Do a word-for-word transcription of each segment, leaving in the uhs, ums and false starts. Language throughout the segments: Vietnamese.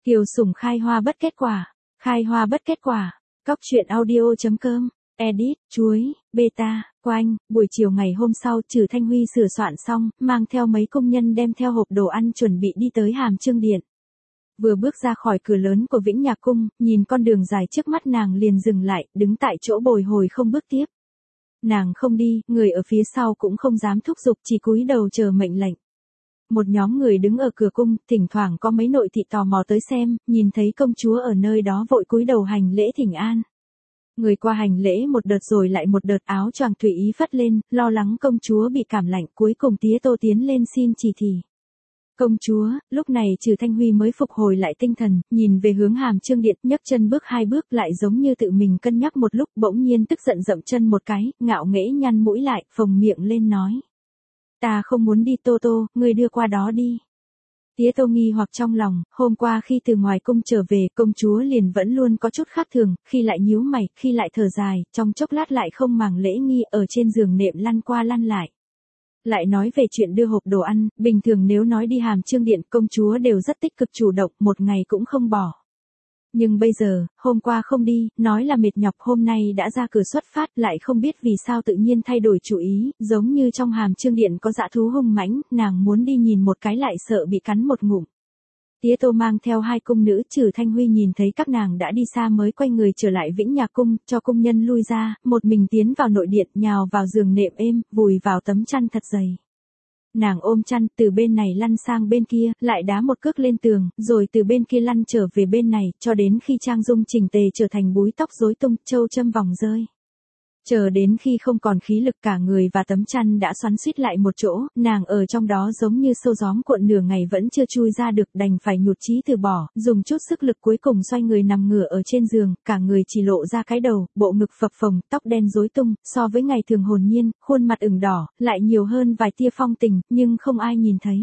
Kiều Sùng khai hoa bất kết quả, khai hoa bất kết quả. Cóc truyện audio chấm com, edit, chuối, beta, quanh. Buổi chiều ngày hôm sau, Trừ Thanh Huy sửa soạn xong, mang theo mấy công nhân đem theo hộp đồ ăn chuẩn bị đi tới Hàm Chương Điện. Vừa bước ra khỏi cửa lớn của Vĩnh Nhạc Cung, nhìn con đường dài trước mắt nàng liền dừng lại, đứng tại chỗ bồi hồi không bước tiếp. Nàng không đi, người ở phía sau cũng không dám thúc giục, chỉ cúi đầu chờ mệnh lệnh. Một nhóm người đứng ở cửa cung, thỉnh thoảng có mấy nội thị tò mò tới xem, nhìn thấy công chúa ở nơi đó vội cúi đầu hành lễ thỉnh an. Người qua hành lễ một đợt rồi lại một đợt, áo choàng tùy ý phất lên, lo lắng công chúa bị cảm lạnh, cuối cùng tía Tô tiến lên xin chỉ thị. Công chúa, lúc này Trừ Thanh Huy mới phục hồi lại tinh thần, nhìn về hướng Hàm Chương Điện, nhấc chân bước hai bước lại giống như tự mình cân nhắc một lúc, bỗng nhiên tức giận dậm chân một cái, ngạo nghễ nhăn mũi lại, phồng miệng lên nói. Ta không muốn đi Tô Tô, ngươi đưa qua đó đi. Tía Tô nghi hoặc trong lòng, hôm qua khi từ ngoài cung trở về, công chúa liền vẫn luôn có chút khác thường, khi lại nhíu mày, khi lại thở dài, trong chốc lát lại không màng lễ nghi, ở trên giường nệm lăn qua lăn lại. Lại nói về chuyện đưa hộp đồ ăn, bình thường nếu nói đi Hàm Chương Điện, công chúa đều rất tích cực chủ động, một ngày cũng không bỏ. Nhưng bây giờ, hôm qua không đi, nói là mệt nhọc, hôm nay đã ra cửa xuất phát, lại không biết vì sao tự nhiên thay đổi chủ ý, giống như trong Hàm Chương Điện có dã thú hung mãnh, nàng muốn đi nhìn một cái lại sợ bị cắn một ngụm. Tía Tô mang theo hai cung nữ, Trừ Thanh Huy nhìn thấy các nàng đã đi xa mới quay người trở lại Vĩnh Nhạc Cung, cho công nhân lui ra, một mình tiến vào nội điện, nhào vào giường nệm êm, vùi vào tấm chăn thật dày. Nàng ôm chăn, từ bên này lăn sang bên kia, lại đá một cước lên tường, rồi từ bên kia lăn trở về bên này, cho đến khi trang dung chỉnh tề trở thành búi tóc rối tung, châu châm vòng rơi. Chờ đến khi không còn khí lực, cả người và tấm chăn đã xoắn xuýt lại một chỗ, nàng ở trong đó giống như sâu gióm cuộn, nửa ngày vẫn chưa chui ra được, đành phải nhụt chí từ bỏ, dùng chút sức lực cuối cùng xoay người nằm ngửa ở trên giường, cả người chỉ lộ ra cái đầu, bộ ngực phập phồng, tóc đen rối tung, so với ngày thường hồn nhiên, khuôn mặt ửng đỏ, lại nhiều hơn vài tia phong tình, nhưng không ai nhìn thấy.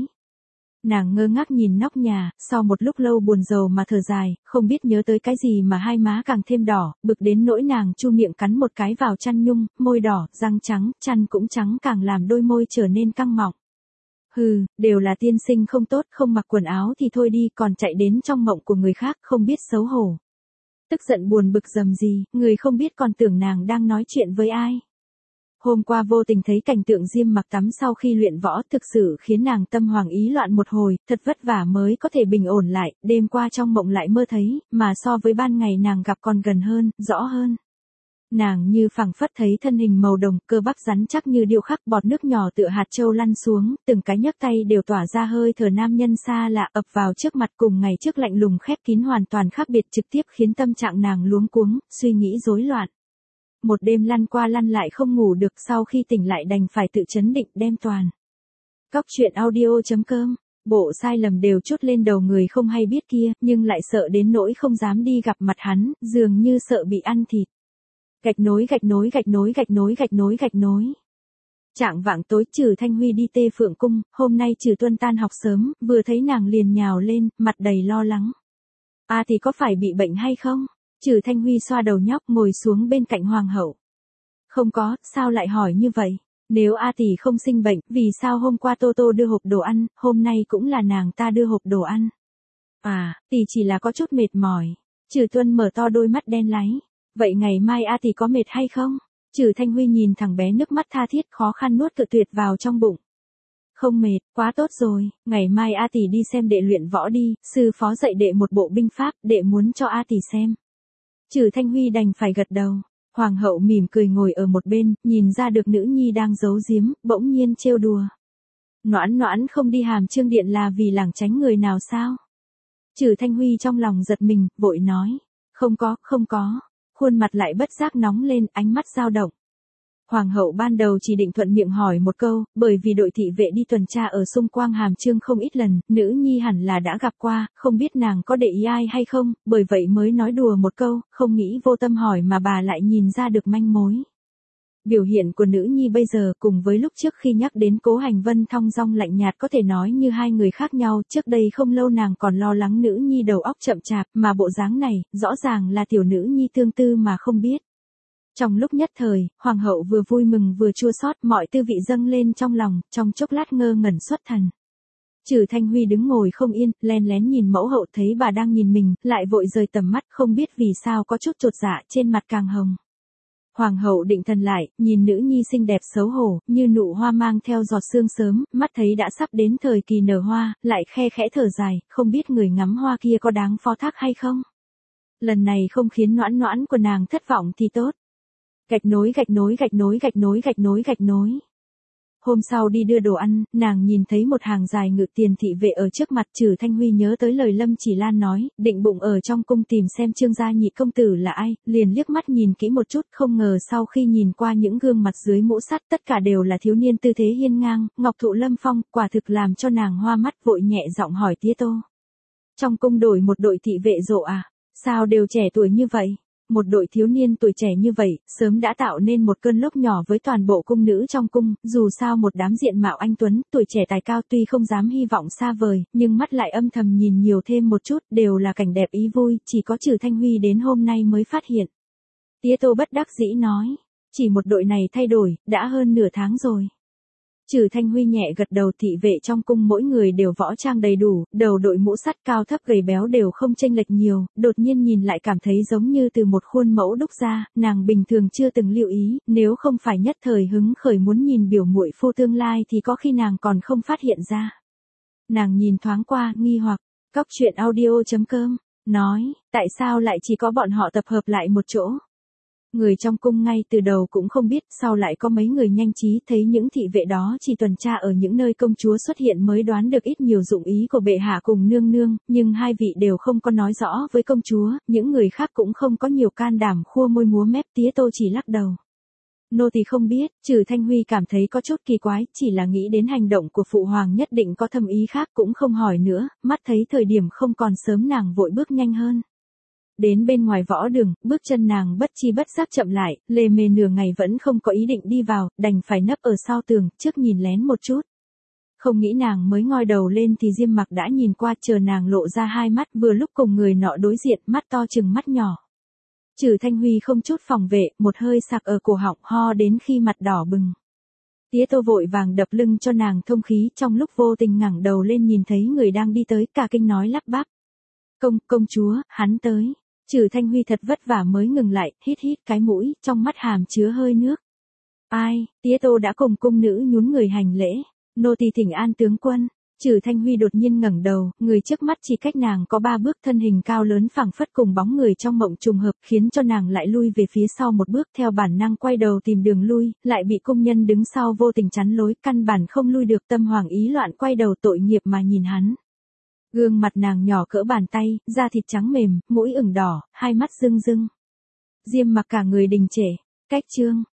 Nàng ngơ ngác nhìn nóc nhà, sau một lúc lâu buồn rầu mà thở dài, không biết nhớ tới cái gì mà hai má càng thêm đỏ, bực đến nỗi nàng chu miệng cắn một cái vào chăn nhung, môi đỏ, răng trắng, chăn cũng trắng, càng làm đôi môi trở nên căng mọng. Hừ, đều là tiên sinh không tốt, không mặc quần áo thì thôi đi, còn chạy đến trong mộng của người khác, không biết xấu hổ. Tức giận buồn bực dầm gì, người không biết còn tưởng nàng đang nói chuyện với ai. Hôm qua vô tình thấy cảnh tượng Diêm Mặc tắm sau khi luyện võ, thực sự khiến nàng tâm hoàng ý loạn một hồi, thật vất vả mới có thể bình ổn lại, đêm qua trong mộng lại mơ thấy, mà so với ban ngày nàng gặp còn gần hơn, rõ hơn. Nàng như phảng phất thấy thân hình màu đồng, cơ bắp rắn chắc như điêu khắc, bọt nước nhỏ tựa hạt châu lăn xuống, từng cái nhấc tay đều tỏa ra hơi thở nam nhân xa lạ ập vào trước mặt, cùng ngày trước lạnh lùng khép kín hoàn toàn khác biệt, trực tiếp khiến tâm trạng nàng luống cuống, suy nghĩ rối loạn. Một đêm lăn qua lăn lại không ngủ được, sau khi tỉnh lại đành phải tự chấn định đem toàn. Cóc truyện audio chấm com, bộ sai lầm đều trút lên đầu người không hay biết kia, nhưng lại sợ đến nỗi không dám đi gặp mặt hắn, dường như sợ bị ăn thịt. Gạch nối gạch nối gạch nối gạch nối gạch nối gạch nối. Trạng vạng tối Trừ Thanh Huy đi Tê Phượng Cung, hôm nay Trừ Tuân tan học sớm, vừa thấy nàng liền nhào lên, mặt đầy lo lắng. À thì có phải bị bệnh hay không? Trừ Thanh Huy xoa đầu nhóc, ngồi xuống bên cạnh hoàng hậu. Không có, sao lại hỏi như vậy? Nếu A tỷ không sinh bệnh, vì sao hôm qua Tô Tô đưa hộp đồ ăn, hôm nay cũng là nàng ta đưa hộp đồ ăn? À, tỷ chỉ là có chút mệt mỏi. Trừ Tuân mở to đôi mắt đen láy. Vậy ngày mai A tỷ có mệt hay không? Trừ Thanh Huy nhìn thằng bé, nước mắt tha thiết khó khăn nuốt cự tuyệt vào trong bụng. Không mệt, quá tốt rồi, ngày mai A tỷ đi xem đệ luyện võ đi, sư phó dạy đệ một bộ binh pháp, đệ muốn cho A tỷ xem. Trừ Thanh Huy đành phải gật đầu. Hoàng hậu mỉm cười ngồi ở một bên, nhìn ra được nữ nhi đang giấu giếm, bỗng nhiên trêu đùa. Noãn Noãn không đi Hàm Chương Điện là vì lảng tránh người nào sao? Trừ Thanh Huy trong lòng giật mình, vội nói. Không có, không có. Khuôn mặt lại bất giác nóng lên, ánh mắt dao động. Hoàng hậu ban đầu chỉ định thuận miệng hỏi một câu, bởi vì đội thị vệ đi tuần tra ở xung quanh Hàm Chương không ít lần, nữ nhi hẳn là đã gặp qua, không biết nàng có để ý ai hay không, bởi vậy mới nói đùa một câu, không nghĩ vô tâm hỏi mà bà lại nhìn ra được manh mối. Biểu hiện của nữ nhi bây giờ cùng với lúc trước khi nhắc đến Cố Hành Vân thong dong lạnh nhạt có thể nói như hai người khác nhau, trước đây không lâu nàng còn lo lắng nữ nhi đầu óc chậm chạp, mà bộ dáng này, rõ ràng là tiểu nữ nhi tương tư mà không biết. Trong lúc nhất thời, hoàng hậu vừa vui mừng vừa chua xót, mọi tư vị dâng lên trong lòng, trong chốc lát ngơ ngẩn xuất thần. Trử Thanh Huy đứng ngồi không yên, len lén nhìn mẫu hậu, thấy bà đang nhìn mình, lại vội rời tầm mắt, không biết vì sao có chút chột dạ, trên mặt càng hồng. Hoàng hậu định thần lại, nhìn nữ nhi xinh đẹp xấu hổ, như nụ hoa mang theo giọt sương sớm, mắt thấy đã sắp đến thời kỳ nở hoa, lại khe khẽ thở dài, không biết người ngắm hoa kia có đáng phó thác hay không. Lần này không khiến noãn noãn của nàng thất vọng thì tốt. Gạch nối gạch nối gạch nối gạch nối gạch nối gạch nối. Hôm sau đi đưa đồ ăn, nàng nhìn thấy một hàng dài ngự tiền thị vệ ở trước mặt. Trử Thanh Huy nhớ tới lời Lâm Chỉ Lan nói, định bụng ở trong cung tìm xem Trương gia nhị công tử là ai, liền liếc mắt nhìn kỹ một chút, không ngờ sau khi nhìn qua những gương mặt dưới mũ sắt tất cả đều là thiếu niên tư thế hiên ngang, ngọc thụ lâm phong, quả thực làm cho nàng hoa mắt, vội nhẹ giọng hỏi Tía Tô. Trong cung đổi một đội thị vệ rộ à? Sao đều trẻ tuổi như vậy? Một đội thiếu niên tuổi trẻ như vậy, sớm đã tạo nên một cơn lốc nhỏ với toàn bộ cung nữ trong cung, dù sao một đám diện mạo anh tuấn, tuổi trẻ tài cao tuy không dám hy vọng xa vời, nhưng mắt lại âm thầm nhìn nhiều thêm một chút, đều là cảnh đẹp ý vui, chỉ có Trử Thanh Huy đến hôm nay mới phát hiện. Tía Tô bất đắc dĩ nói, chỉ một đội này thay đổi, đã hơn nửa tháng rồi. Trử Thanh Huy nhẹ gật đầu. Thị vệ trong cung mỗi người đều võ trang đầy đủ, đầu đội mũ sắt, cao thấp gầy béo đều không chênh lệch nhiều, đột nhiên nhìn lại cảm thấy giống như từ một khuôn mẫu đúc ra, nàng bình thường chưa từng lưu ý, nếu không phải nhất thời hứng khởi muốn nhìn biểu muội phu tương lai thì có khi nàng còn không phát hiện ra. Nàng nhìn thoáng qua, nghi hoặc, Cóc truyện audio chấm com, nói, tại sao lại chỉ có bọn họ tập hợp lại một chỗ? Người trong cung ngay từ đầu cũng không biết, sau lại có mấy người nhanh trí thấy những thị vệ đó chỉ tuần tra ở những nơi công chúa xuất hiện mới đoán được ít nhiều dụng ý của bệ hạ cùng nương nương, nhưng hai vị đều không có nói rõ với công chúa, những người khác cũng không có nhiều can đảm khua môi múa mép. Tía Tô chỉ lắc đầu. Nô tỳ không biết. Trử Thanh Huy cảm thấy có chút kỳ quái, chỉ là nghĩ đến hành động của phụ hoàng nhất định có thâm ý khác, cũng không hỏi nữa, mắt thấy thời điểm không còn sớm, nàng vội bước nhanh hơn. Đến bên ngoài võ đường, bước chân nàng bất chi bất giác chậm lại, lề mề nửa ngày vẫn không có ý định đi vào, đành phải nấp ở sau tường, trước nhìn lén một chút. Không nghĩ nàng mới ngoi đầu lên thì Diêm Mặc đã nhìn qua, chờ nàng lộ ra hai mắt, vừa lúc cùng người nọ đối diện, mắt to chừng mắt nhỏ. Trử Thanh Huy không chút phòng vệ, một hơi sặc ở cổ họng, ho đến khi mặt đỏ bừng. Tía Tô vội vàng đập lưng cho nàng thông khí, trong lúc vô tình ngẩng đầu lên nhìn thấy người đang đi tới, cả kinh nói lắp bắp. Công, công chúa, hắn tới. Trử Thanh Huy thật vất vả mới ngừng lại, hít hít cái mũi, trong mắt hàm chứa hơi nước. Ai? Tía Tô đã cùng cung nữ nhún người hành lễ. Nô tỳ thỉnh an tướng quân. Trử Thanh Huy đột nhiên ngẩng đầu, người trước mắt chỉ cách nàng có ba bước, thân hình cao lớn phảng phất cùng bóng người trong mộng trùng hợp, khiến cho nàng lại lui về phía sau một bước, theo bản năng quay đầu tìm đường lui, lại bị cung nhân đứng sau vô tình chắn lối, căn bản không lui được, tâm hoàng ý loạn quay đầu tội nghiệp mà nhìn hắn. Gương mặt nàng nhỏ cỡ bàn tay, da thịt trắng mềm, mũi ửng đỏ, hai mắt rưng rưng. Diêm Mặc cả người đình trệ. Cách chương